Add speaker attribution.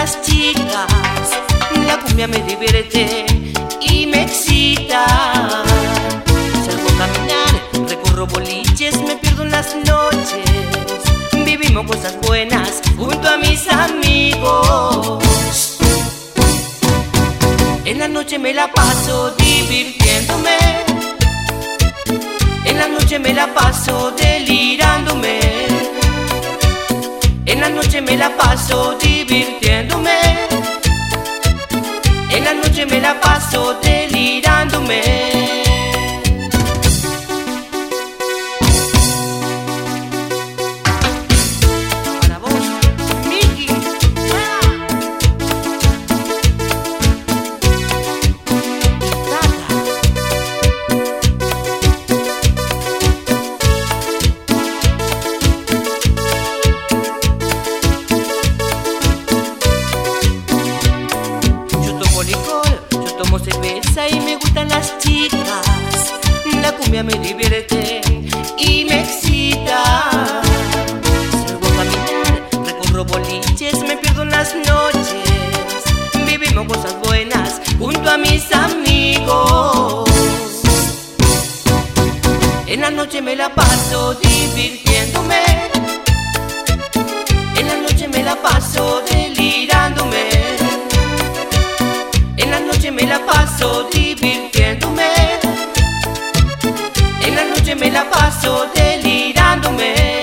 Speaker 1: las chicas, la cumbia me divierte y me excita. Salgo a caminar, recorro boliches, me pierdo en las noches, vivimos cosas buenas junto a mis amigos. En la noche me la paso divirtiéndome, en la noche me la paso delirándome, en la noche me la paso divirtiéndome, en la noche me la paso delirándome. Yo tomo cerveza y me gustan las chicas, la cumbia me divierte y me excita. Salgo a caminar, recorro boliches, me pierdo en las noches, vivimos cosas buenas junto a mis amigos. En la noche me la paso divirtiéndome, en la noche me la paso delirándome, en la noche me la paso divirtiéndome, en la noche me la paso delirándome.